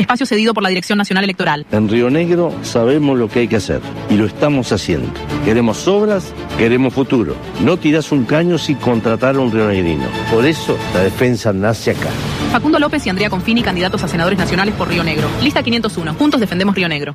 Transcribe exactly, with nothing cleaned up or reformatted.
espacio cedido por la Dirección Nacional Electoral. En Río Negro sabemos lo que hay que hacer y lo estamos haciendo. Queremos obras, queremos futuro. No tirás un caño sin contratar a un rionegrino. Por eso la defensa nace acá. Facundo López y Andrea Confini, candidatos a senadores nacionales por Río Negro. Lista quinientos uno. Juntos defendemos Río Negro.